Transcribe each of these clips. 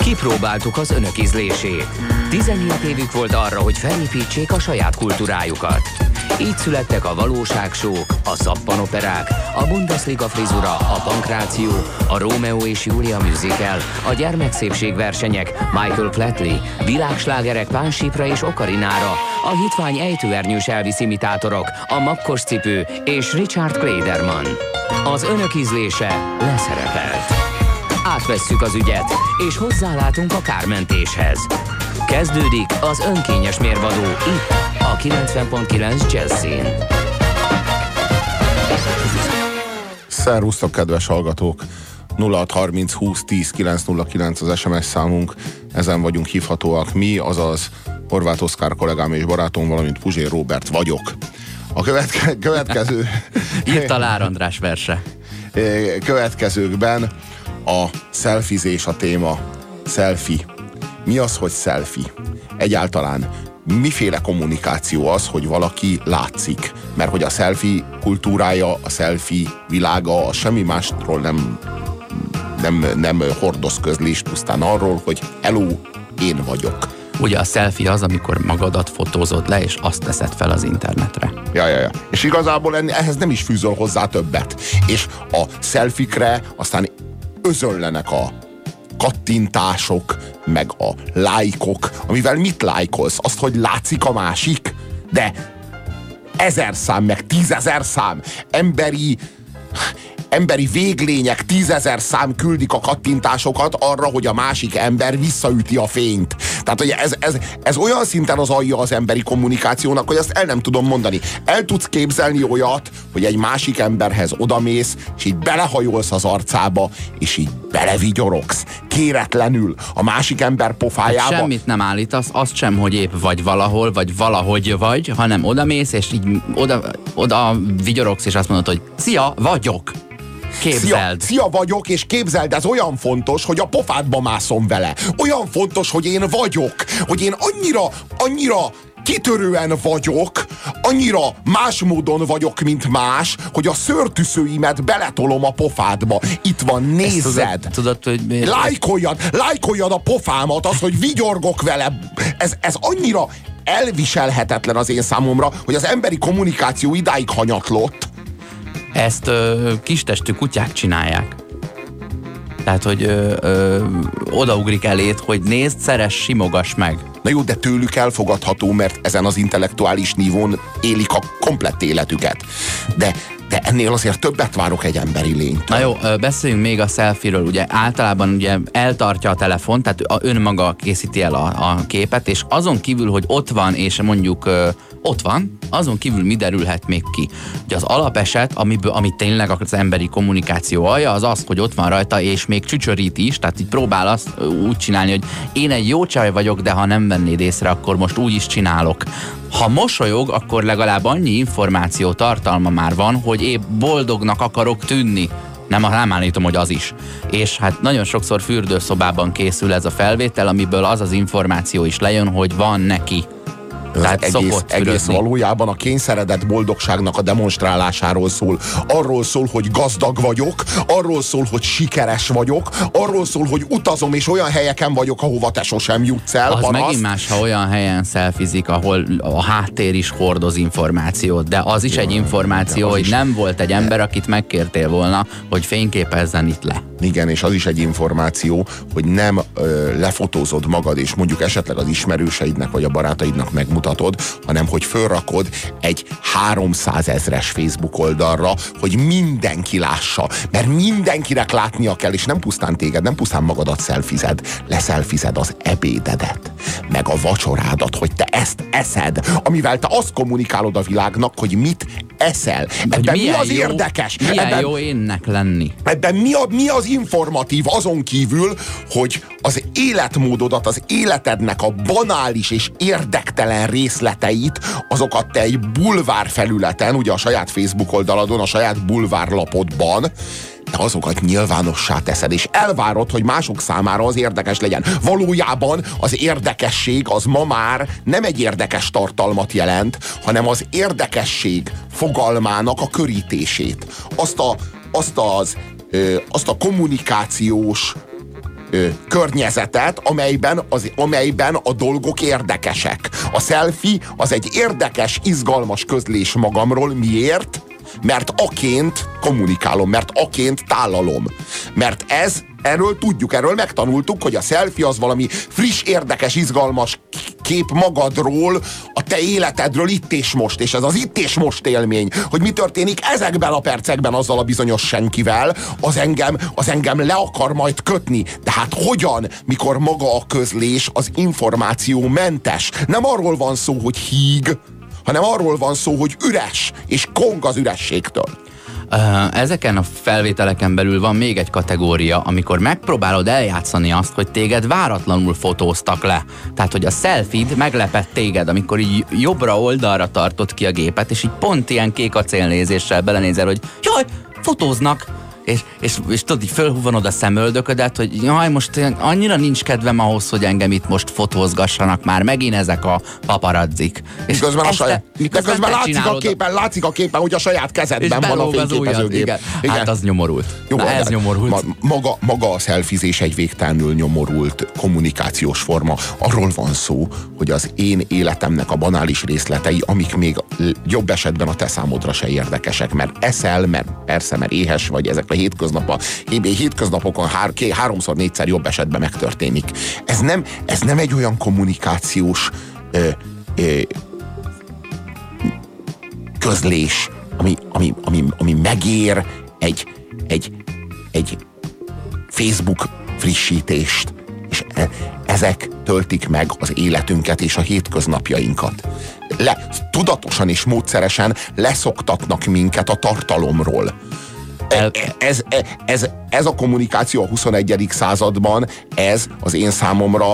Kipróbáltuk az önök ízlését. 17 évük volt arra, hogy felépítsék a saját kultúrájukat. Így születtek a valóságsók, a szappanoperák, a Bundesliga frizura, a pankráció, a Rómeó és Júlia musical, a gyermekszépségversenyek, Michael Flatley, világslágerek Pánsípra és Okarinára, a hitvány ejtőernyős Elvis imitátorok, a makkos cipő és Richard Klederman. Az önök ízlése leszerepelt. Átvesszük az ügyet, és hozzálátunk a kármentéshez. Kezdődik az önkényes mérvadó itt, a 90.9 Jazzin. Szervusztok, kedves hallgatók! 0630 20 10 909 az SMS számunk, ezen vagyunk hívhatóak mi, azaz Horváth Oszkár kollégám és barátom, valamint Puzsér Róbert vagyok. A következő... Írta Lár András verse. Következőkben a szelfizés a téma. Selfie. Mi az, hogy selfie? Egyáltalán miféle kommunikáció az, hogy valaki látszik? Mert hogy a selfie kultúrája, a selfie világa, az semmi másról nem hordoz közlést, pusztán arról, hogy hello, én vagyok. Ugye a selfie az, amikor magadat fotózod le, és azt teszed fel az internetre. Ja. És igazából ehhez nem is fűzöl hozzá többet. És a selfikre aztán özönlenek a kattintások, meg a lájkok, amivel mit lájkolsz? Azt, hogy látszik a másik? De 1000 szám, meg 10 000 szám emberi véglények 10 000 szám küldik a kattintásokat arra, hogy a másik ember visszaüti a fényt. Tehát, hogy ez olyan szinten az alja az emberi kommunikációnak, hogy azt el nem tudom mondani. El tudsz képzelni olyat, hogy egy másik emberhez odamész, és így belehajolsz az arcába, és így belevigyorogsz, kéretlenül a másik ember pofájába. Hát semmit nem állítasz, azt sem, hogy épp vagy valahol, vagy valahogy vagy, hanem odamész, és így oda vigyorogsz, és azt mondod, hogy szia, vagyok. Képzeld. Szia vagyok, és képzeld, ez olyan fontos, hogy a pofádba mászom vele. Olyan fontos, hogy én vagyok, hogy én annyira kitörően vagyok, annyira más módon vagyok, mint más, hogy a szőrtűzőimet beletolom a pofádba. Itt van, nézzed! Tudod, hogy lájkoljad a pofámat, az, hogy vigyorgok vele. Ez annyira elviselhetetlen az én számomra, hogy az emberi kommunikáció idáig hanyatlott. Ezt kistestű kutyák csinálják. Tehát, hogy odaugrik eléd, hogy nézd, szeress, simogass meg. Na jó, de tőlük elfogadható, mert ezen az intellektuális nívón élik a komplett életüket. De ennél azért többet várok egy emberi lénytől. Na jó, beszéljünk még a selfie-ről. Ugye általában ugye eltartja a telefon, tehát önmaga készíti el a képet, és azon kívül, hogy ott van, és mondjuk ott van, azon kívül mi derülhet még ki. Ugye az alapeset, amit tényleg az emberi kommunikáció alja, az az, hogy ott van rajta, és még csücsörít is, tehát így próbál azt úgy csinálni, hogy én egy jó csaj vagyok, de ha nem vennéd észre, akkor most úgy is csinálok. Ha mosolyog, akkor legalább annyi információ tartalma már van, hogy épp boldognak akarok tűnni. Nem állítom, hogy az is. És hát nagyon sokszor fürdőszobában készül ez a felvétel, amiből az az információ is lejön, hogy van neki. Tehát egész valójában a kényszeredett boldogságnak a demonstrálásáról szól. Arról szól, hogy gazdag vagyok, arról szól, hogy sikeres vagyok, arról szól, hogy utazom, és olyan helyeken vagyok, ahova te sosem jutsz el. Az megint más, ha olyan helyen szelfizik, ahol a háttér is hordoz információt, de az is egy információ, hogy nem volt egy ember, akit megkértél volna, hogy fényképezzen itt le. Igen, és az is egy információ, hogy nem lefotózod magad, és mondjuk esetleg az ismerőseidnek vagy a barátaidnak megmutatod, hanem hogy fölrakod egy 300 000-es Facebook oldalra, hogy mindenki lássa, mert mindenkinek látnia kell, és nem pusztán téged, nem pusztán magadat szelfized, leszelfized az ebédedet, meg a vacsorádat, hogy te ezt eszed, amivel te azt kommunikálod a világnak, hogy mit eszel. Ebben mi az érdekes? Milyen jó énnek lenni. Ebben mi az informatív, azon kívül, hogy az életmódodat, az életednek a banális és érdektelen részleteit, azokat te egy bulvár felületen, ugye a saját Facebook oldaladon, a saját bulvárlapodban, de azokat nyilvánossá teszed, és elvárod, hogy mások számára az érdekes legyen. Valójában az érdekesség az ma már nem egy érdekes tartalmat jelent, hanem az érdekesség fogalmának a körítését. Azt a kommunikációs környezetet, amelyben a dolgok érdekesek. A selfie az egy érdekes, izgalmas közlés magamról. Miért? Mert aként kommunikálom, mert aként tálalom. Mert erről tudjuk, erről megtanultuk, hogy a selfie az valami friss, érdekes, izgalmas kép magadról, a te életedről itt és most, és ez az itt és most élmény, hogy mi történik ezekben a percekben azzal a bizonyos senkivel, az engem le akar majd kötni. De hát hogyan, mikor maga a közlés az információ mentes? Nem arról van szó, hogy híg, hanem arról van szó, hogy üres, és kong az ürességtől. Ezeken a felvételeken belül van még egy kategória, amikor megpróbálod eljátszani azt, hogy téged váratlanul fotóztak le. Tehát, hogy a selfie-d meglepett téged, amikor így jobbra oldalra tartod ki a gépet, és így pont ilyen kék acélnézéssel belenézel, hogy jaj, fotóznak! És tudod, így fölhúvanod a szemöldöködet, hogy jaj, most annyira nincs kedvem ahhoz, hogy engem itt most fotózgassanak már megint ezek a paparazzik. Miközben látszik a képen, hogy a saját kezedben van a fényképezőgép. Igen. Hát az nyomorult. Jó, ez nyomorult. Maga a szelfizés egy végtelenül nyomorult kommunikációs forma. Arról van szó, hogy az én életemnek a banális részletei, amik még jobb esetben a te számodra se érdekesek, mert eszel, mert éhes vagy, ezek a hétköznapokon háromszor, négyszer jobb esetben megtörténik. Ez nem egy olyan kommunikációs közlés, ami megér egy Facebook frissítést. És ezek töltik meg az életünket és a hétköznapjainkat. Tudatosan és módszeresen leszoktatnak minket a tartalomról. Ez a kommunikáció a 21. században, ez az én számomra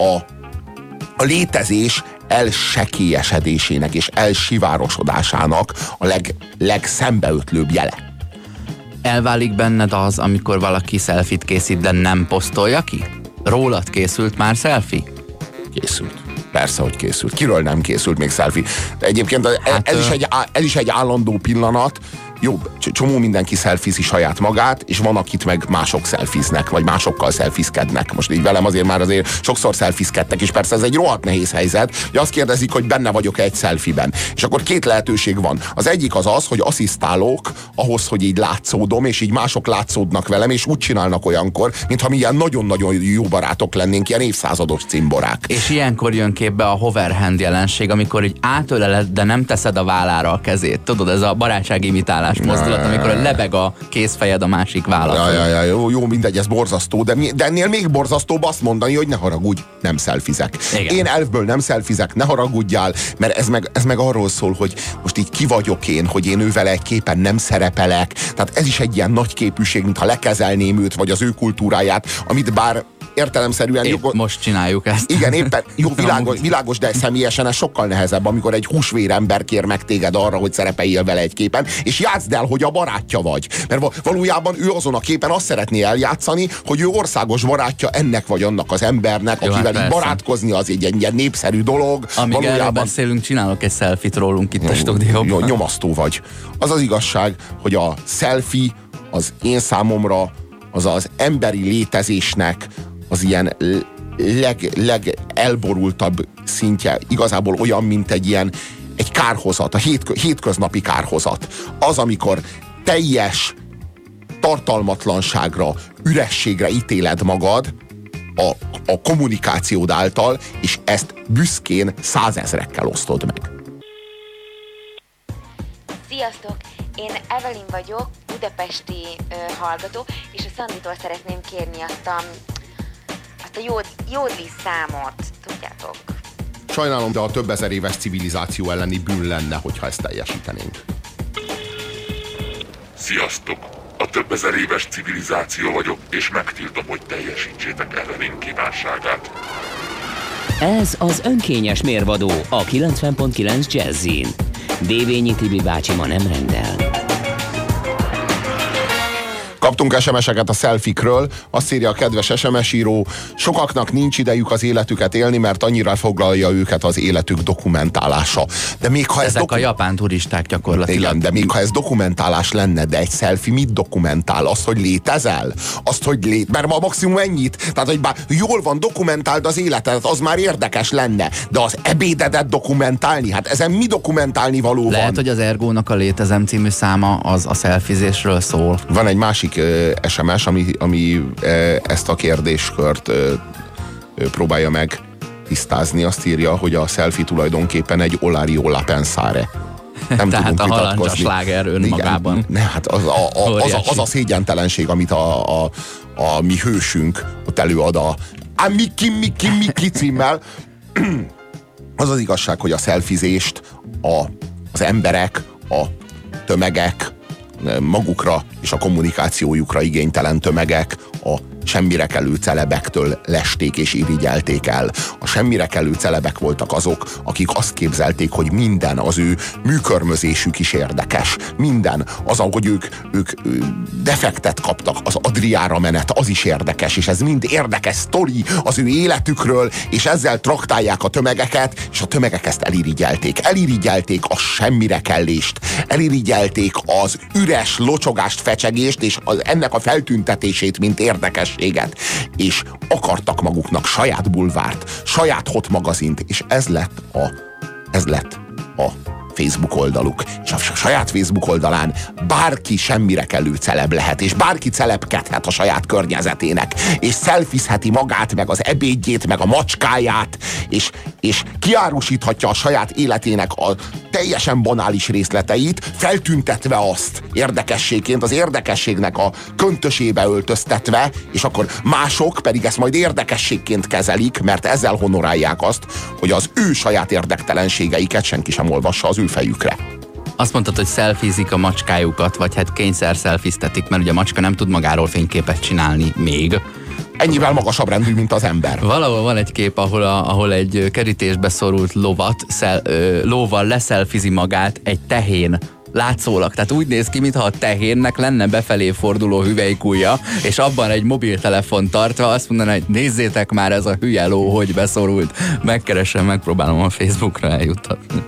a létezés elsekélyesedésének és elsivárosodásának a legszembeötlőbb jele. Elválik benned az, amikor valaki selfie-t készít, de nem posztolja ki? Rólad készült már selfie? Készült. Persze, hogy készült. Kiről nem készült még selfie? De egyébként ez is egy állandó pillanat. Jó, csomó mindenki szelfizi saját magát, és van, akit meg mások szelfiznek, vagy másokkal szelfizkednek. Most így velem azért sokszor szelfizkedtek, és persze ez egy rohadt nehéz helyzet, hogy azt kérdezik, hogy benne vagyok-e egy szelfiben. És akkor két lehetőség van. Az egyik az, hogy asszisztálok ahhoz, hogy így látszódom, és így mások látszódnak velem, és úgy csinálnak olyankor, mintha mi ilyen nagyon-nagyon jó barátok lennénk, ilyen évszázados cimborák. És ilyenkor jön képbe a hoverhand jelenség, amikor így átöleled, de nem teszed a vállára a kezét. Tudod, ez a barátságimitálásos mozdulat, amikor lebeg a kézfejed a másik vállat. Jó, mindegy, ez borzasztó, de ennél még borzasztóbb azt mondani, hogy ne haragudj, nem szelfizek. Igen. Én elfből nem szelfizek, ne haragudjál, mert ez meg arról szól, hogy most így ki vagyok én, hogy én ővele egy képen nem szerepelek. Tehát ez is egy ilyen nagy képűség, mintha lekezelném őt, vagy az ő kultúráját, amit bár értelemszerűen... Most csináljuk ezt. Igen, éppen, jó, világos, de személyesen ez sokkal nehezebb, amikor egy húsvér ember kér meg téged arra, hogy szerepeljél vele egy képen, és játszd el, hogy a barátja vagy. Mert valójában ő azon a képen azt szeretné eljátszani, hogy ő országos barátja ennek vagy annak az embernek, jó, akivel hát barátkozni az egy ilyen népszerű dolog. Amíg valójában erről beszélünk, csinálok egy selfie-t rólunk itt a stúdióban. Nyomasztó vagy. Az az igazság, hogy a selfie az én számomra az emberi létezésnek az ilyen legelborultabb szintje, igazából olyan, mint egy kárhozat, a hétköznapi kárhozat. Az, amikor teljes tartalmatlanságra, ürességre ítéled magad a kommunikációd által, és ezt büszkén 100 000-ekkel osztod meg. Sziasztok! Én Evelyn vagyok, budapesti hallgató, és a Szanditól szeretném kérni azt a jódli számot, tudjátok? Sajnálom, de a több ezer éves civilizáció elleni bűn lenne, hogyha ezt teljesítenénk. Sziasztok! A több ezer éves civilizáció vagyok, és megtiltom, hogy teljesítsétek Evelyn kívánságát. Ez az önkényes mérvadó a 90.9 Jazzin. Dévényi Tibi bácsi ma nem rendel. Kaptunk SMS-eket a selfikről, azt írja a kedves SMS író, sokaknak nincs idejük az életüket élni, mert annyira foglalja őket az életük dokumentálása. De még ha ezek a japán turisták gyakorlatilag. Igen, de még ha ez dokumentálás lenne, de egy selfie mit dokumentál? Azt, hogy létezel? Azt, hogy mert ma maximum ennyit. Tehát, hogy bár jól van, dokumentáld az életedet, az már érdekes lenne. De az ebédedet dokumentálni? Hát ezen mi dokumentálni való van? Lehet, hogy az Ergónak a Létezem című száma az a szelfizésről szól. Van egy másik SMS, ami ezt a kérdéskört próbálja meg tisztázni. Azt írja, hogy a selfie tulajdonképpen egy Olario La Pensare. Nem tehát a halandzsa sláger önmagában. Igen, ne, hát az a szégyentelenség, amit a mi hősünk ott előad a Miki címmel. Az az igazság, hogy a szelfizést az emberek, a tömegek, magukra és a kommunikációjukra igénytelen tömegek a semmire kelő celebektől lesték és irigyelték el. A semmire kelő celebek voltak azok, akik azt képzelték, hogy minden az ő műkörmözésük is érdekes. Minden. Az, ahogy ők defektet kaptak, az Adriára menet, az is érdekes, és ez mind érdekes sztori az ő életükről, és ezzel traktálják a tömegeket, és a tömegek ezt elirigyelték. Elirigyelték a semmire kellést, elirigyelték az üres locsogást, fecsegést, és ennek a feltüntetését, mint érdekességet, és akartak maguknak saját bulvárt, saját hot magazint, és ez lett a Facebook oldaluk. És a saját Facebook oldalán bárki semmire kellő celeb lehet, és bárki celebkedhet a saját környezetének, és szelfizheti magát, meg az ebédjét, meg a macskáját, és kiárusíthatja a saját életének a teljesen banális részleteit, feltüntetve azt érdekességként, az érdekességnek a köntösébe öltöztetve, és akkor mások pedig ezt majd érdekességként kezelik, mert ezzel honorálják azt, hogy az ő saját érdektelenségeiket senki sem olvassa az ő fejükre. Azt mondtad, hogy szelfizik a macskájukat, vagy hát kényszer szelfiztetik, mert ugye a macska nem tud magáról fényképet csinálni még. Ennyivel magasabb rendű, mint az ember. Valahol van egy kép, ahol egy kerítésbe szorult lóval leszelfizi magát egy tehén. Látszólag. Tehát úgy néz ki, mintha a tehénnek lenne befelé forduló hüvelykujja, és abban egy mobiltelefon tartva azt mondaná, hogy nézzétek már, ez a hülye ló, hogy beszorult. Megkeresem, megpróbálom a Facebookra eljuttatni.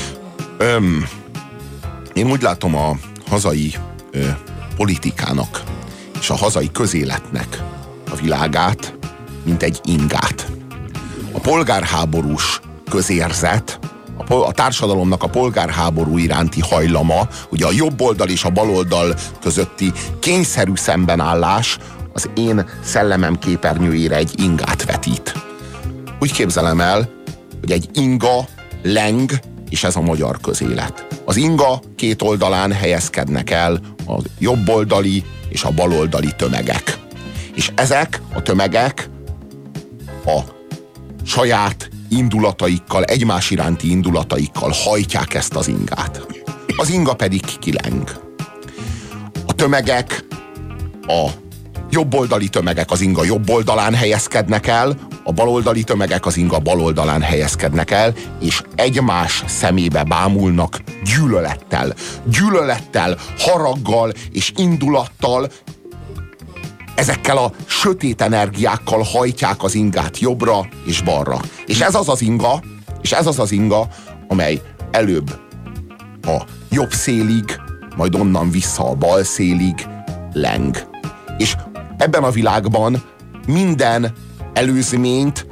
Én úgy látom a hazai politikának és a hazai közéletnek a világát, mint egy ingát. A polgárháborús közérzet, a társadalomnak a polgárháború iránti hajlama, ugye a jobb oldal és a bal oldal közötti kényszerű szembenállás az én szellemem képernyőjére egy ingát vetít. Úgy képzelem el, hogy egy inga leng, és ez a magyar közélet. Az inga két oldalán helyezkednek el a jobboldali és a baloldali tömegek. És ezek a tömegek a saját indulataikkal, egymás iránti indulataikkal hajtják ezt az ingát. Az inga pedig kileng. A tömegek, a jobboldali tömegek az inga jobb oldalán helyezkednek el, a baloldali tömegek az inga bal oldalán helyezkednek el, és egymás szemébe bámulnak gyűlölettel, haraggal és indulattal. Ezekkel a sötét energiákkal hajtják az ingát jobbra és balra. És ez az az inga, amely előbb a jobb szélig, majd onnan vissza a bal szélig leng. És ebben a világban minden előzményt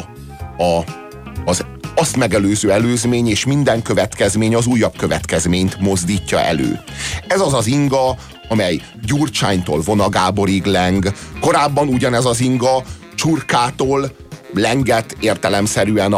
az azt megelőző előzmény, és minden következmény az újabb következményt mozdítja elő. Ez az az inga, amely Gyurcsánytól Vona Gáborig leng. Korábban ugyanez az inga Csurkától lengett értelemszerűen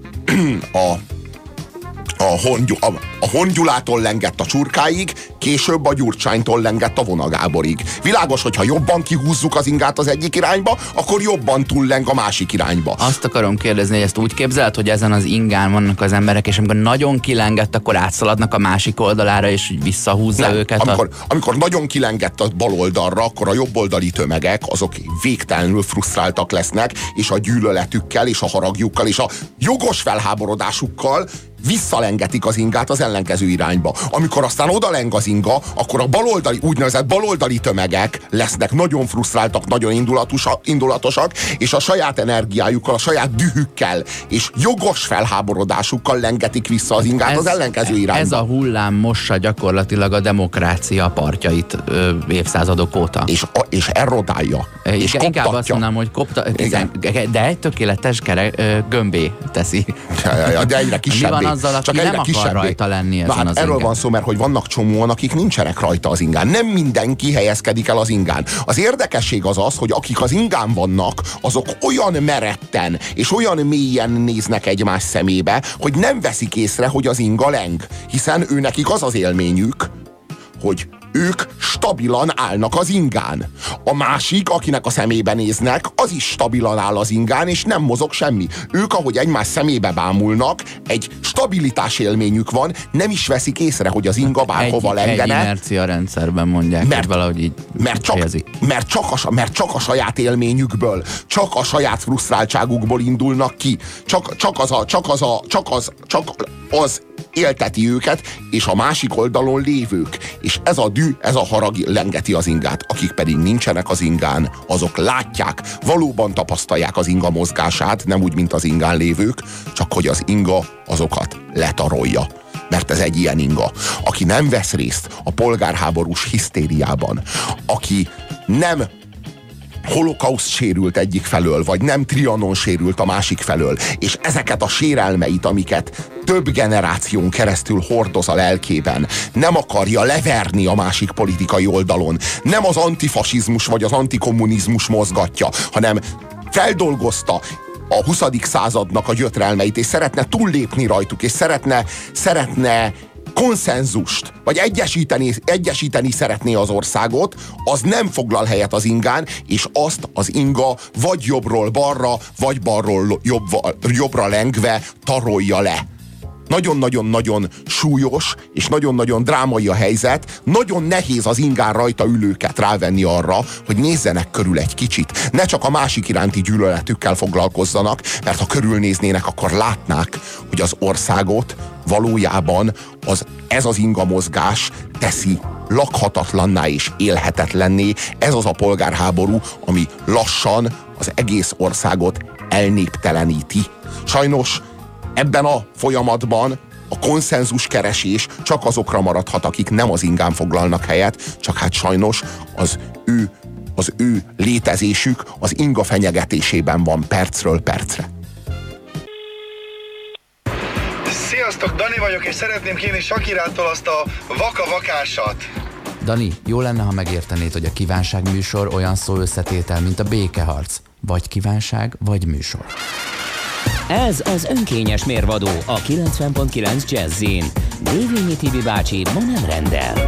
a Hongyulától lengett a Csurkáig, később a Gyurcsánytól lengett a Vona Gáborig. Világos, hogyha jobban kihúzzuk az ingát az egyik irányba, akkor jobban túlleng a másik irányba. Azt akarom kérdezni, hogy ezt úgy képzeled, hogy ezen az ingán vannak az emberek, és amikor nagyon kilengett, akkor átszaladnak a másik oldalára, és úgy visszahúzza őket? Amikor nagyon kilengett a bal oldalra, akkor a jobboldali tömegek azok végtelenül frusztráltak lesznek, és a gyűlöletükkel, és a haragjukkal, és a jogos felháborodásukkal visszalengetik az ingát az ellenkező irányba. Amikor aztán odaleng az inga, akkor a úgynevezett baloldali tömegek lesznek nagyon frusztráltak, nagyon indulatosak, és a saját energiájukkal, a saját dühükkel és jogos felháborodásukkal lengetik vissza az ingát az ellenkező irányba. Ez a hullám mossa gyakorlatilag a demokrácia partjait évszázadok óta. És erodálja. És inkább azt mondanám, hogy de egy tökéletes gömbé teszi. De egyre kisebbé. Mi van azzal, aki nem akar rajta lenni ezen az erről ingán? van szó, mert hogy vannak csomóan, akik nincsenek rajta az ingán. Nem mindenki helyezkedik el az ingán. Az érdekesség az, hogy akik az ingán vannak, azok olyan meretten és olyan mélyen néznek egymás szemébe, hogy nem veszik észre, hogy az inga leng. Hiszen nekik az az élményük, hogy ők stabilan állnak az ingán. A másik, akinek a szemébe néznek, az is stabilan áll az ingán, és nem mozog semmi. Ők, ahogy egymás szemébe bámulnak, egy stabilitás élményük van, nem is veszik észre, hogy az inga bárhova lengene. Egy inercia rendszerben mondják, hogy valahogy így mert csak a saját élményükből, csak a saját frusztráltságukból indulnak ki. Csak az élteti őket, és a másik oldalon lévők. És ez a dű, ez a harag lengeti az ingát. Akik pedig nincsenek az ingán, azok látják, valóban tapasztalják az inga mozgását, nem úgy, mint az ingán lévők, csak hogy az inga azokat letarolja. Mert ez egy ilyen inga. Aki nem vesz részt a polgárháborús hisztériában, aki nem holokauszt sérült egyik felől, vagy nem Trianon sérült a másik felől, és ezeket a sérelmeit, amiket több generáción keresztül hordoz a lelkében, nem akarja leverni a másik politikai oldalon, nem az antifasizmus vagy az antikommunizmus mozgatja, hanem feldolgozta a 20. századnak a gyötrelmeit, és szeretne túllépni rajtuk, és szeretne konszenzust, vagy egyesíteni szeretné az országot, az nem foglal helyet az ingán, és azt az inga vagy jobbról balra, vagy balról jobbra lengve tarolja le. Nagyon-nagyon-nagyon súlyos, és nagyon-nagyon drámai a helyzet, nagyon nehéz az ingán rajta ülőket rávenni arra, hogy nézzenek körül egy kicsit. Ne csak a másik iránti gyűlöletükkel foglalkozzanak, mert ha körülnéznének, akkor látnák, hogy az országot valójában ez az inga mozgás teszi lakhatatlanná és élhetetlenné. Ez az a polgárháború, ami lassan az egész országot elnépteleníti. Sajnos ebben a folyamatban a konszenzus keresés csak azokra maradhat, akik nem az ingán foglalnak helyet, csak hát sajnos az ő létezésük az inga fenyegetésében van percről percre. Sziasztok, Dani vagyok, és szeretném kérni Sakirától azt a vaka-vakásat. Dani, jó lenne, ha megértenéd, hogy a kívánság műsor olyan szó összetétel, mint a békeharc. Vagy kívánság, vagy műsor. Ez az önkényes mérvadó a 90.9 Jazzin. Dévényi Tibi bácsi ma nem rendel.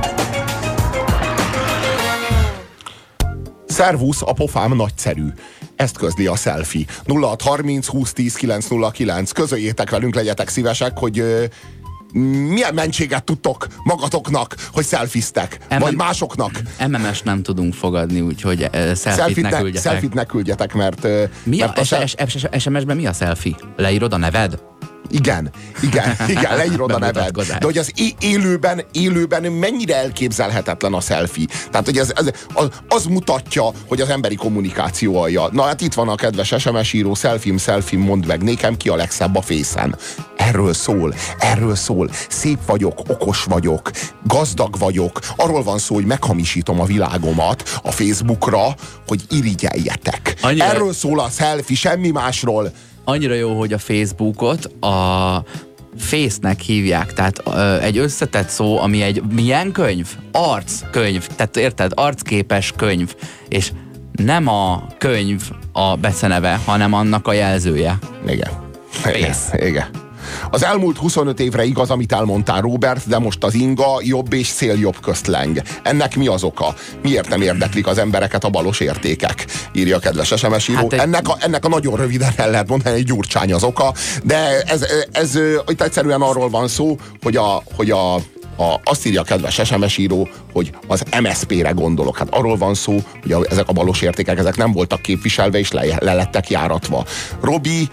Szervusz, a pofám nagyszerű. Ezt közli a selfie. 0630 20 10 909. Közöljétek velünk, legyetek szívesek, hogy milyen mentséget tudtok magatoknak, hogy szelfiztek, vagy másoknak. MMS nem tudunk fogadni, úgyhogy selfie-t ne küldjetek. Selfie-t ne küldjetek, mert... SMS-ben mi a selfie? Leírod a neved? Igen, leírod a neved. De hogy az élőben mennyire elképzelhetetlen a selfie. Tehát, hogy az mutatja, hogy az emberi kommunikáció alja. Na hát itt van a kedves SMS író, selfie, mondd meg nékem, ki a legszebb a fészen. Erről szól. Szép vagyok, okos vagyok, gazdag vagyok. Arról van szó, hogy meghamisítom a világomat a Facebookra, hogy irigyeljetek. Erről szól a selfie, semmi másról. Annyira jó, hogy a Facebookot a Face-nek hívják, tehát egy összetett szó, ami egy milyen könyv? Arckönyv, tehát érted? Arcképes könyv, és nem a könyv a beceneve, hanem annak a jelzője. Igen. Az elmúlt 25 évre igaz, amit elmondtál, Robert, de most az inga jobb és széljobb közt leng. Ennek mi az oka? Miért nem érdeklik az embereket a balos értékek? Írja a kedves SMS író. Ennek a nagyon röviden el lehet mondani, egy Gyurcsány az oka, de ez itt egyszerűen arról van szó, hogy azt írja a kedves SMS író, hogy az MSZP-re gondolok. Hát arról van szó, hogy ezek a balos értékek, ezek nem voltak képviselve, és le lettek járatva. Robi,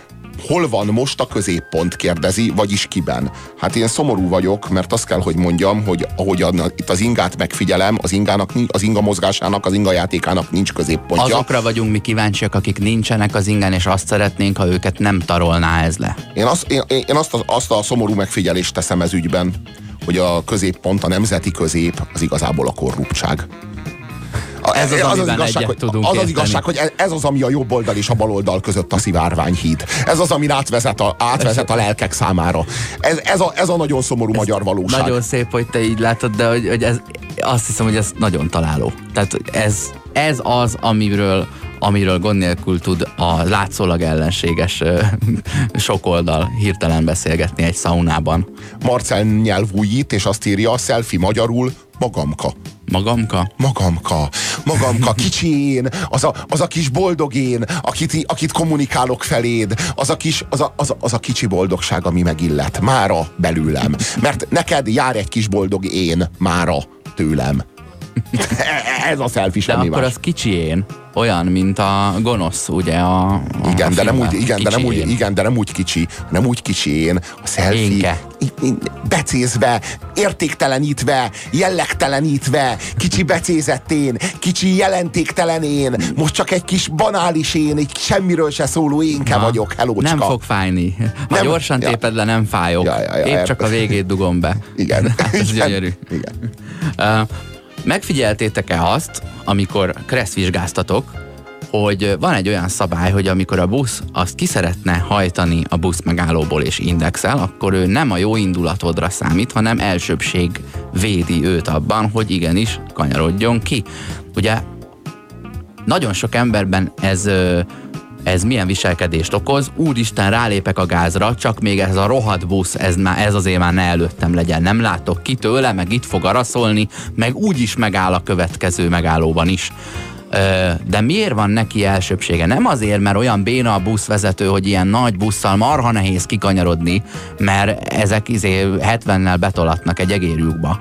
Hol van most a középpont, kérdezi, vagyis kiben? Hát én szomorú vagyok, mert azt kell, hogy mondjam, hogy ahogyan itt az ingát megfigyelem, az inga mozgásának, az inga játékának nincs középpontja. Azokra vagyunk mi kíváncsiak, akik nincsenek az ingán, és azt szeretnénk, ha őket nem tarolná ez le. Én azt a szomorú megfigyelést teszem ez ügyben, hogy a középpont, a nemzeti közép az igazából a korruptság. Ez az, amiben egyet tudunk érteni. Az igazság, hogy ez az, ami a jobb oldal és a bal oldal között a szivárványhíd. Ez az, ami átvezet a lelkek számára. Ez a nagyon szomorú magyar valóság. Nagyon szép, hogy te így látod, de hogy azt hiszem, hogy ez nagyon találó. Tehát ez az, amiről gond nélkül tud a látszólag ellenséges sok oldal hirtelen beszélgetni egy szaunában. Marcel nyelvújít, és azt írja, selfie magyarul, magamka. Magamka, kicsi én, az a kis boldog én, akit kommunikálok feléd, az a kicsi boldogság, ami megillet mára belőlem. Mert neked jár egy kis boldog én mára tőlem. Ez a selfie, semmi akkor más. az kicsi én, olyan, mint a gonosz, ugye igen, de nem úgy kicsi, nem úgy kicsi én, a selfie becézve, értéktelenítve, jellegtelenítve, kicsi becézett én, kicsi jelentéktelen én, most csak egy kis banális én, egy semmiről se szóló énke vagyok, helócska. Nem fog fájni. Ha gyorsan téped le, nem fájok. Épp csak a végét dugom be. Igen. Ez gyönyörű. Igen. Megfigyeltétek-e azt, amikor kresszvizsgáztatok, hogy van egy olyan szabály, hogy amikor a busz azt ki szeretne hajtani a busz megállóból és indexel, akkor ő nem a jó indulatodra számít, hanem elsőbbség védi őt abban, hogy igenis kanyarodjon ki. Ugye nagyon sok emberben ez milyen viselkedést okoz? Úristen, rálépek a gázra, csak még ez a rohadt busz, ez azért már ne előttem legyen. Nem látok ki tőle, meg itt fog araszolni, meg úgyis megáll a következő megállóban is. De miért van neki elsőbsége? Nem azért, mert olyan béna a buszvezető, hogy ilyen nagy busszal marha nehéz kikanyarodni, mert ezek 70-nel betolatnak egy egérjukba,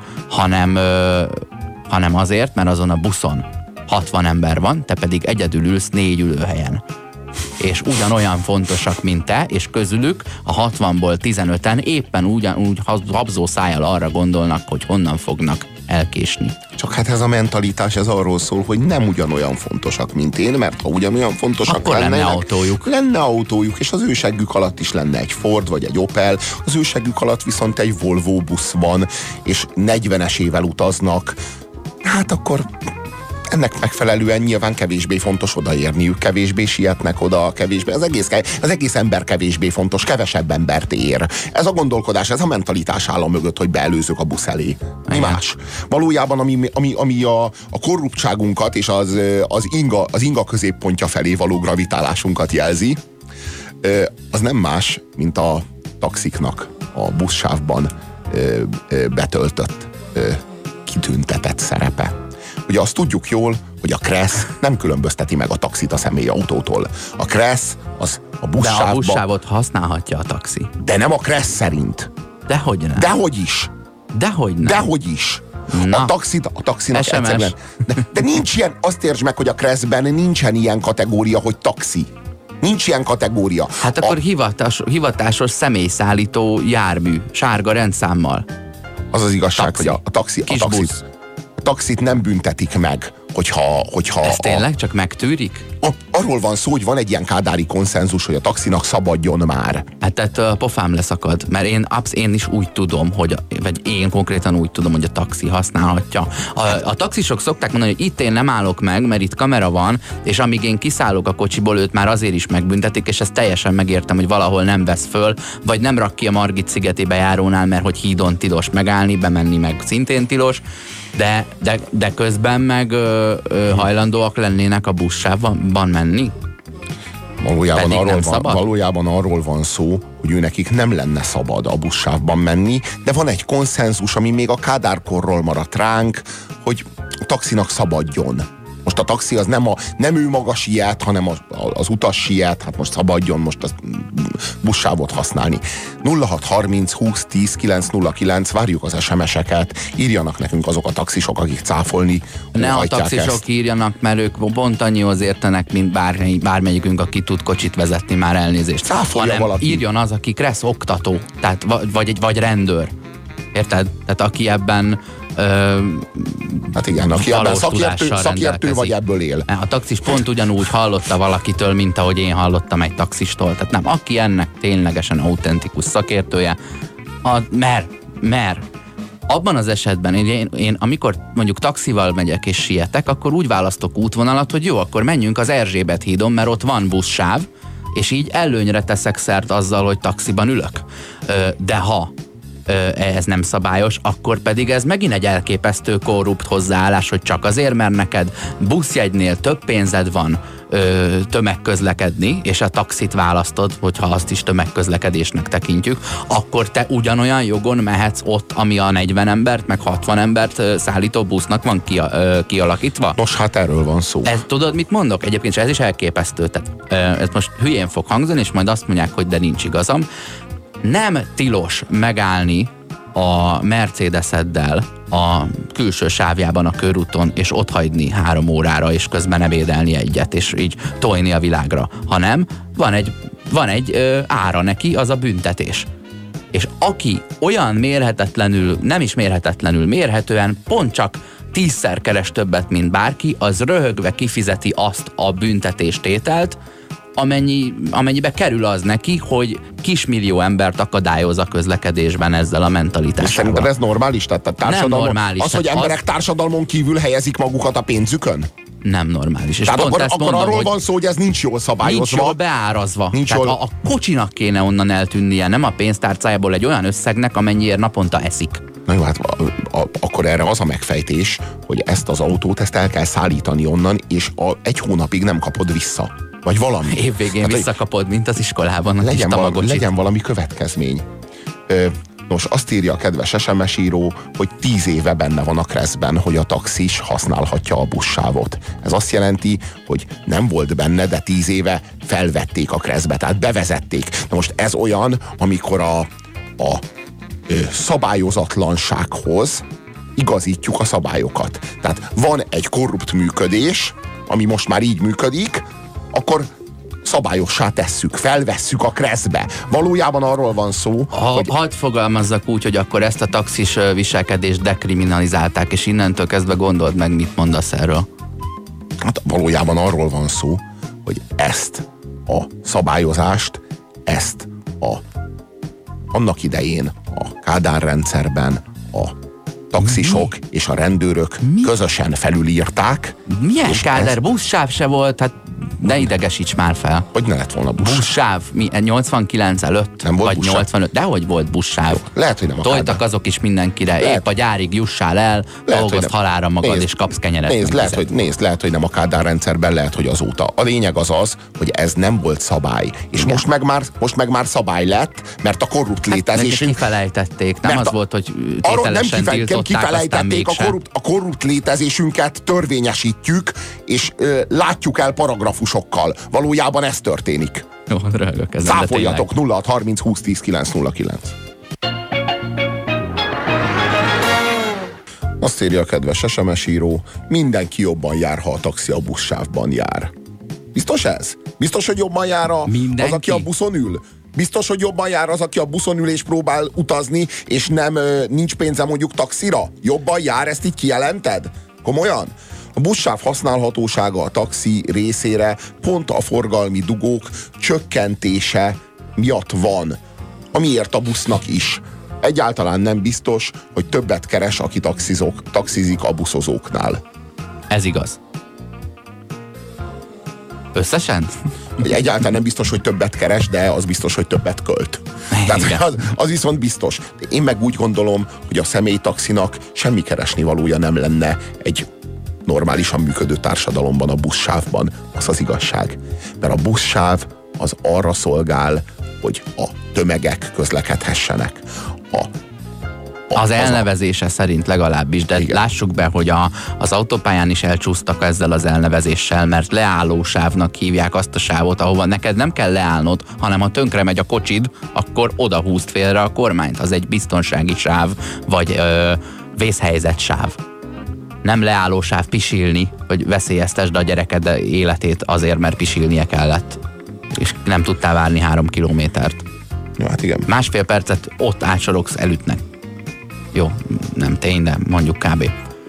hanem azért, mert azon a buszon 60 ember van, te pedig egyedül ülsz 4 ülőhelyen. És ugyanolyan fontosak, mint te, és közülük a 60-ból 15-en éppen ugyanúgy habzó szájjal arra gondolnak, hogy honnan fognak elkésni. Csak hát ez a mentalitás, ez arról szól, hogy nem ugyanolyan fontosak, mint én, mert ha ugyanolyan fontosak akkor lenne autójuk. Lenne autójuk, és az ő seggük alatt is lenne egy Ford vagy egy Opel, az ő seggük alatt viszont egy Volvo busz van, és 40-esével utaznak. Hát akkor ennek megfelelően nyilván kevésbé fontos odaérniük, kevésbé sietnek oda, kevésbé. Az egész ember kevésbé fontos, kevesebb embert ér. Ez a gondolkodás, ez a mentalitás áll a mögött, hogy beelőzzük a busz elé. Mi más? Valójában, ami a korruptságunkat és az inga középpontja felé való gravitálásunkat jelzi, az nem más, mint a taxiknak a buszsávban betöltött, kitüntetett szerepe. Ugye azt tudjuk jól, hogy a Kressz nem különbözteti meg a taxit a személyautótól. A Kressz az a buszsávban... De a buszsávot használhatja a taxi. De nem a Kressz szerint. Dehogy nem. Dehogy is. Dehogy nem. Dehogy is. A taxinak SMS. egyszerűen... De nincs ilyen, azt értsd meg, hogy a Kresszben nincsen ilyen kategória, hogy taxi. Nincs ilyen kategória. Hát akkor hivatásos személyszállító jármű, sárga rendszámmal. Az az igazság, taxi. hogy a taxit nem büntetik meg, hogyha ez tényleg csak megtűrik? Arról van szó, hogy van egy ilyen kádári konszenzus, hogy a taxinak szabadjon már. Hát ettől a pofám leszakad, mert én is úgy tudom, vagy én konkrétan úgy tudom, hogy a taxi használhatja. A taxisok szokták mondani, hogy itt én nem állok meg, mert itt kamera van, és amíg én kiszállok a kocsiból, őt már azért is megbüntetik, és ezt teljesen megértem, hogy valahol nem vesz föl, vagy nem rak ki a Margit szigetébe járónál, mert hogy hídon tilos megállni, bemenni meg szintén tilos, de közben meg hajlandóak lennének a buszsávban menni? Valójában arról van szó, hogy nekik nem lenne szabad a buszsávban menni, de van egy konszenzus, ami még a kádárkorról maradt ránk, hogy a taxinak szabadjon. Most a taxi az nem ő maga siet, hanem az utas siet, hát most szabadjon most a buszsávot használni. 0630 20 10 909, várjuk az SMS-eket, írjanak nekünk azok a taxisok, akik cáfolni ne a taxisok ezt. írjanak, mert ők pont annyihoz értenek, mint bármelyikünk, aki tud kocsit vezetni, már elnézést. Cáfolja valaki. Írjon az, aki kressz oktató, tehát vagy rendőr. Érted? Tehát aki ebben hát igen, aki ebben szakértő vagy ebből él. A taxis pont ugyanúgy hallotta valakitől, mint ahogy én hallottam egy taxistól. Tehát nem, aki ennek ténylegesen autentikus szakértője, mert abban az esetben én amikor mondjuk taxival megyek és sietek, akkor úgy választok útvonalat, hogy jó, akkor menjünk az Erzsébet hídon, mert ott van buszsáv, és így előnyre teszek szert azzal, hogy taxiban ülök. De ha ez nem szabályos, akkor pedig ez megint egy elképesztő korrupt hozzáállás, hogy csak azért, mert neked buszjegynél több pénzed van tömegközlekedni, és a taxit választod, hogyha azt is tömegközlekedésnek tekintjük, akkor te ugyanolyan jogon mehetsz ott, ami a 40 embert, meg 60 embert szállító busznak van kialakítva. Nos, hát erről van szó. Tudod, mit mondok? Egyébként ez is elképesztő. Tehát, ez most hülyén fog hangzani, és majd azt mondják, hogy de nincs igazam. Nem tilos megállni a Mercedeseddel a külső sávjában a körúton, és otthagyni 3 órára, és közben ebédelni egyet, és így tojni a világra, hanem van egy ára neki, az a büntetés. És aki olyan mérhetetlenül, nem is mérhetetlenül, mérhetően pont csak 10-szer keres többet, mint bárki, az röhögve kifizeti azt a büntetéstételt, amennyibe kerül az neki, hogy kismillió embert akadályoz a közlekedésben ezzel a mentalitásával. Szerinted ez normális? Tehát nem normális. Az, hogy emberek társadalmon kívül helyezik magukat a pénzükön? Nem normális. És tehát pont akkor mondom, arról van szó, hogy ez nincs jól szabályozva. Nincs jól beárazva. Nincs tehát jól... a kocsinak kéne onnan eltűnnie, nem a pénztárcájából egy olyan összegnek, amennyiért naponta eszik. Na jó, hát akkor erre az a megfejtés, hogy ezt az autót el kell szállítani onnan, és 1 hónapig nem kapod vissza. Vagy valami. Évvégén hát, visszakapod, mint az iskolában. Legyen valami következmény. Nos, azt írja a kedves SMS író, hogy 10 éve benne van a kreszben, hogy a taxis használhatja a buszsávot. Ez azt jelenti, hogy nem volt benne, de 10 éve felvették a kreszbe, tehát bevezették. Na most ez olyan, amikor a szabályozatlansághoz igazítjuk a szabályokat. Tehát van egy korrupt működés, ami most már így működik, akkor szabályossá tesszük, felvesszük a kreszbe. Valójában arról van szó, hogy... Hadd fogalmazzak úgy, hogy akkor ezt a taxis viselkedést dekriminalizálták, és innentől kezdve gondold meg, mit mondasz erről. Hát valójában arról van szó, hogy ezt a szabályozást, annak idején a Kádár rendszerben a taxisok és a rendőrök közösen felülírták. Milyen Kádár? Buszsáv se volt, hát ne idegesíts már fel. Hogy ne lett volna buszsáv? Buszsáv? 89 előtt? Nem volt vagy buszsáv? 85? Dehogy volt buszsáv. Lehet, hogy nem a Toltak Kádár. azok is mindenkire. Épp a gyárig jussál el, dolgozd halálra magad, és kapsz kenyeret. Lehet, hogy nem a Kádár rendszerben, lehet, hogy azóta. A lényeg az, hogy ez nem volt szabály. És most meg már szabály lett, mert a korrupt létezésünk... Kifelejtették. Nem az volt, hogy tételesen tiltották, aztán mégsem. A korrupt létezésünket törvényesítjük, és látjuk el paragrafusokkal. Valójában ez történik. Jó, röhögök ezen, Száfoljatok 0630 20 10 909. Azt írja a kedves SMS író, mindenki jobban jár, ha a taxi a buszsávban jár. Biztos ez? Biztos, hogy jobban jár az, aki a buszon ül? Biztos, hogy jobban jár az, aki a buszon ül és próbál utazni, és nincs pénze mondjuk taxira? Jobban jár, ezt így kijelented? Komolyan? A buszsáv használhatósága a taxi részére pont a forgalmi dugók csökkentése miatt van, amiért a busznak is. Egyáltalán nem biztos, hogy többet keres, aki taxizik a buszozóknál. Ez igaz. Összesen? Egyáltalán nem biztos, hogy többet keres, de az biztos, hogy többet költ. Tehát az viszont biztos. Én meg úgy gondolom, hogy a személytaxinak semmi keresnivalója nem lenne egy normálisan működő társadalomban, a buszsávban. Az az igazság. Mert a buszsáv az arra szolgál, hogy a tömegek közlekedhessenek. A Az elnevezése szerint legalábbis, de igen. Lássuk be, hogy az autópályán is elcsúsztak ezzel az elnevezéssel, mert leállósávnak hívják azt a sávot, ahova neked nem kell leállnod, hanem ha tönkre megy a kocsid, akkor oda húzd félre a kormányt. Az egy biztonsági sáv, vagy vészhelyzet sáv. Nem leállósáv pisilni, hogy veszélyeztesd a gyereked életét azért, mert pisilnie kellett. És nem tudtál várni 3 kilométert. Ja, hát igen. Másfél percet ott átsorogsz, elütnek. Jó, nem tény, de mondjuk kb.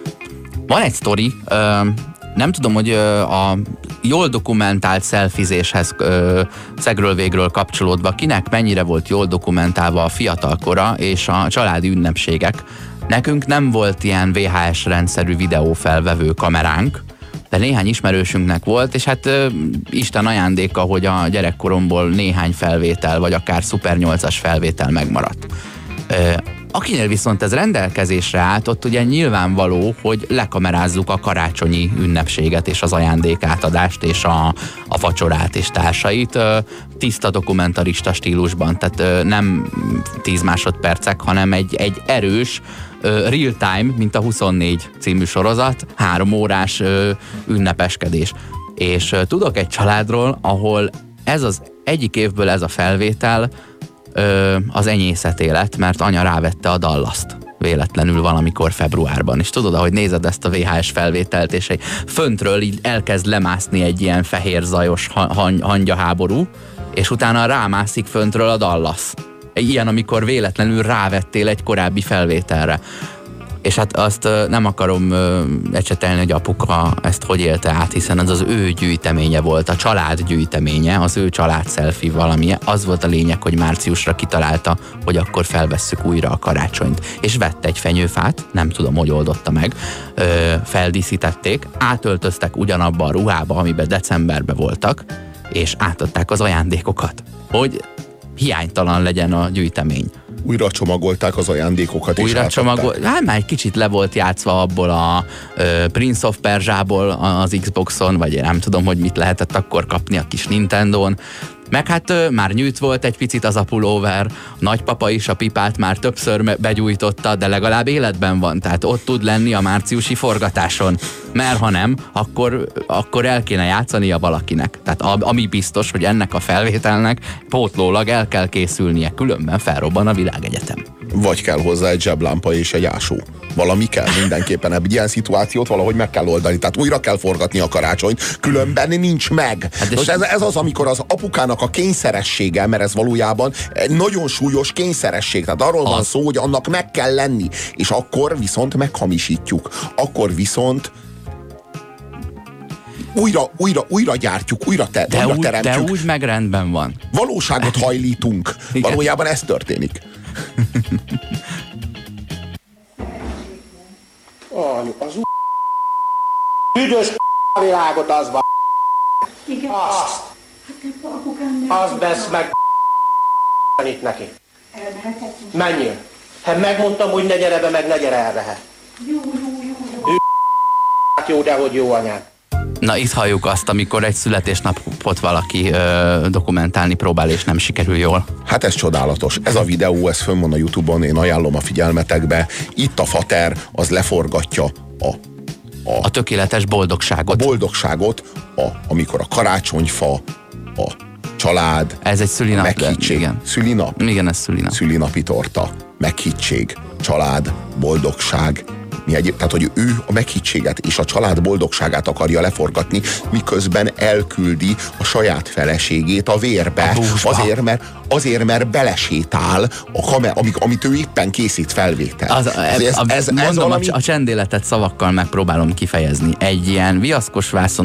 Van egy sztori, nem tudom, hogy a jól dokumentált szelfizéshez szegről végről kapcsolódva kinek mennyire volt jól dokumentálva a fiatalkora és a családi ünnepségek. Nekünk nem volt ilyen VHS rendszerű videófelvevő kameránk, de néhány ismerősünknek volt, és hát Isten ajándéka, hogy a gyerekkoromból néhány felvétel, vagy akár Super 8-as felvétel megmaradt. Akinél viszont ez rendelkezésre állt, ott ugye nyilvánvaló, hogy lekamerázzuk a karácsonyi ünnepséget és az ajándékátadást és a vacsorát és társait tiszta dokumentarista stílusban, tehát nem 10 másodpercek, hanem egy erős real time, mint a 24 című sorozat, 3 órás ünnepeskedés. És tudok egy családról, ahol ez az egyik évből ez a felvétel az enyészet élet, mert anya rávette a Dallast véletlenül valamikor februárban. És tudod, ahogy nézed ezt a VHS felvételt, és föntről így elkezd lemászni egy ilyen fehér zajos hangyaháború, és utána rámászik föntről a Dallas. Ilyen, amikor véletlenül rávettél egy korábbi felvételre. És hát azt nem akarom ecsetelni, hogy apuka ezt hogy élte át, hiszen ez az ő gyűjteménye volt, a család gyűjteménye, az ő család selfie valamilyen. Az volt a lényeg, hogy márciusra kitalálta, hogy akkor felvesszük újra a karácsonyt. És vett egy fenyőfát, nem tudom, hogy oldotta meg, feldíszítették, átöltöztek ugyanabba a ruhába, amiben decemberben voltak, és átadták az ajándékokat, hogy hiánytalan legyen a gyűjtemény. Újra csomagolták az ajándékokat, és átadták. Hát már egy kicsit le volt játszva abból a Prince of Persia-ból az Xboxon, vagy nem tudom, hogy mit lehetett akkor kapni a kis Nintendón. Meg hát már nyűjt volt egy picit az a pulóver, a nagypapa is a pipát már többször begyújtotta, de legalább életben van, tehát ott tud lenni a márciusi forgatáson. Mert ha nem, akkor el kéne játszania valakinek. Tehát ami biztos, hogy ennek a felvételnek pótlólag el kell készülnie, különben felrobban a világegyetem. Vagy kell hozzá egy zseblámpa és egy ásó. Valami kell mindenképpen, egy ilyen szituációt valahogy meg kell oldani. Tehát újra kell forgatni a karácsonyt, különben nincs meg. Hát most ez az, amikor az apukának a kényszeressége, mert ez valójában egy nagyon súlyos kényszeresség. Tehát arról van szó, hogy annak meg kell lenni. És akkor viszont meghamisítjuk. Akkor viszont újra gyártjuk, újra teremtjük. De úgy meg rendben van. Valóságot hajlítunk. Igen. Valójában ez történik. Anyu, az üdös világot az van. Igen. Azt. Azt vesz meg itt neki. Menjél. Hát megmondtam, hogy ne gyere be, meg ne gyere erre. Jó, de hogy jó anyád. Na, itt halljuk azt, amikor egy születésnapot valaki dokumentálni próbál, és nem sikerül jól. Hát ez csodálatos. Ez a videó, ez fönn van a YouTube-on, én ajánlom a figyelmetekbe. Itt a fater, az leforgatja a tökéletes boldogságot. A boldogságot, amikor a karácsonyfa, a család, ez egy szülinap, meghittség. Igen. Szülinap? Igen, ez szülinap. Szülinapi torta, meghittség, család, boldogság. Tehát, hogy ő a meghittséget és a család boldogságát akarja leforgatni, miközben elküldi a saját feleségét a vérbe. Azért, mert belesétál amit ő éppen készít felvétel. Mondom, valami... a csendéletet szavakkal megpróbálom kifejezni. Egy ilyen viaszkos vászon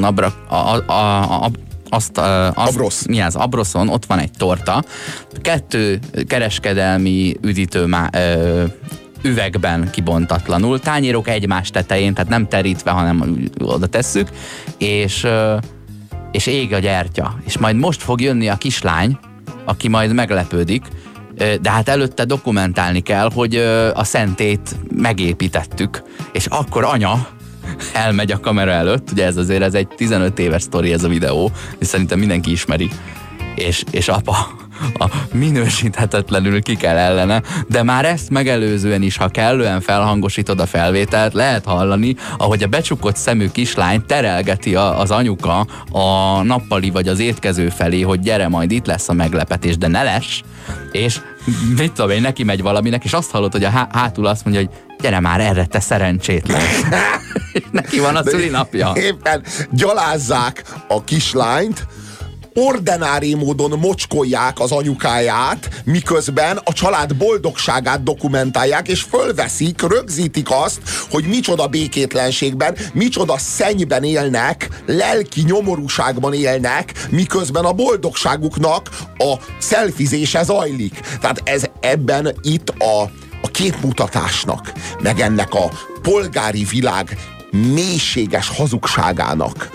Abroszon ott van egy torta, 2 kereskedelmi üdítő üvegben kibontatlanul, tányérok egymás tetején, tehát nem terítve, hanem oda tesszük, és ég a gyertya. És majd most fog jönni a kislány, aki majd meglepődik, de hát előtte dokumentálni kell, hogy a szentét megépítettük, és akkor anya elmegy a kamera előtt, ugye ez egy 15 éves sztori ez a videó, és szerintem mindenki ismeri, és apa minősíthetetlenül ki kell ellene, de már ezt megelőzően is, ha kellően felhangosítod a felvételt, lehet hallani, ahogy a becsukott szemű kislány terelgeti az anyuka a nappali vagy az étkező felé, hogy gyere, majd itt lesz a meglepetés, de ne less, és mit tudom én, neki megy valaminek, és azt hallod, hogy a hátul azt mondja, hogy gyere már erre, te szerencsétlen. Neki van a szülinapja. Éppen gyalázzák a kislányt, ordinári módon mocskolják az anyukáját, miközben a család boldogságát dokumentálják, és fölveszik, rögzítik azt, hogy micsoda békétlenségben, micsoda szennyben élnek, lelki nyomorúságban élnek, miközben a boldogságuknak a szelfizése zajlik. Tehát ez ebben itt a képmutatásnak, meg ennek a polgári világ mélységes hazugságának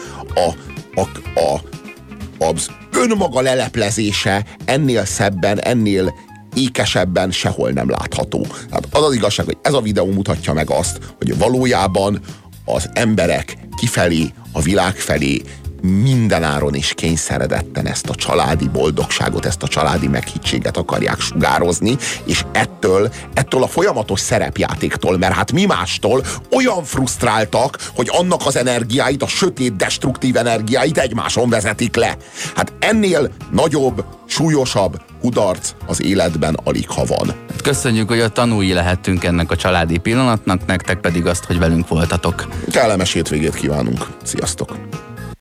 az önmaga leleplezése ennél szebben, ennél ékesebben sehol nem látható. Tehát az az igazság, hogy ez a videó mutatja meg azt, hogy valójában az emberek kifelé, a világ felé mindenáron és kényszeredetten ezt a családi boldogságot, ezt a családi meghittséget akarják sugározni, és ettől a folyamatos szerepjátéktól, mert hát mi mástól olyan frusztráltak, hogy annak az energiáit, a sötét, destruktív energiáit egymáson vezetik le. Hát ennél nagyobb, súlyosabb kudarc az életben alig ha van. Köszönjük, hogy a tanúi lehettünk ennek a családi pillanatnak, nektek pedig azt, hogy velünk voltatok. Kellemes hétvégét kívánunk. Sziasztok!